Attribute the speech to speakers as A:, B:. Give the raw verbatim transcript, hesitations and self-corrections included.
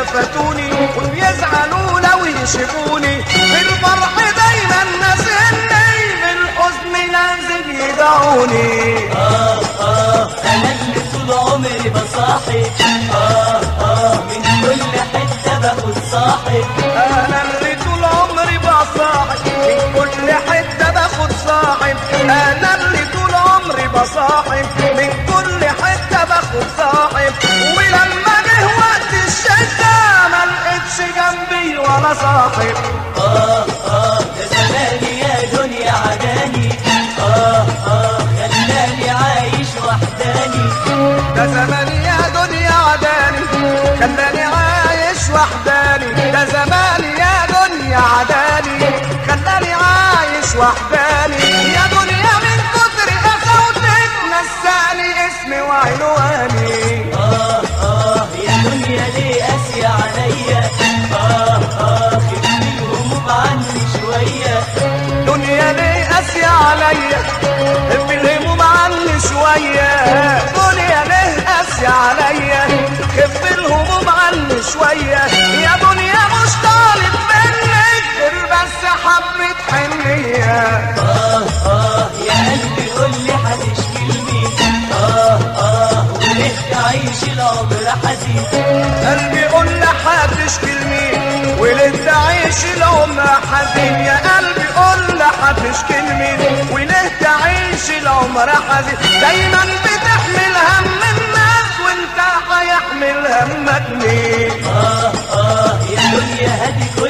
A: فاتوني ويزعلوا لو يشوفوني، في الفرح دايما ناسيني، في الحزن لازم يدعوني.
B: آه آه أنا اللي طول عمري بصاحب، آه آه من كل حتة باخد صاحب.
A: أنا اللي طول عمري بصاحب، من كل حتة باخد صاحب. أنا اللي طول عمري بصاحب، من كل حتة باخد صاحب. ولما جه وقت الشدة ما لقيتش جنبي ولا صاحب.
B: آه آه ده زماني يا دنيا عداني، آه آه خلاني عايش وحداني.
A: ده زماني يا دنيا عداني، خلاني عايش وحداني. ده زماني يا دنيا عداني، خلاني عايش وحداني. يا دنيا من كتر قساوتك نساني اسمي وعنواني.
B: آه آه يا دنيا ليه قاسية عليا، آه آه خف الهموم عني شوية.
A: دنيا ليه قاسية عليا، خف الهموم عني شوية. دنيا ليه قاسية عليا، خف الهموم عني شوية. يا دنيا مش طالب منك غير بس حبة حنية.
B: آه آه يا قلبي قولي هتشكي لمين، آه آه وليه تعيش العمر حزين.
A: قلبي قول هتشكي لمين، وليه تعيش العمر حزين. يا قلبي قول هتشكي لمين، وليه تعيش العمر حزين. دايما بتحمل هم الناس وانت هيحمل همك مين.
B: آه آه يا دنيا هدي كل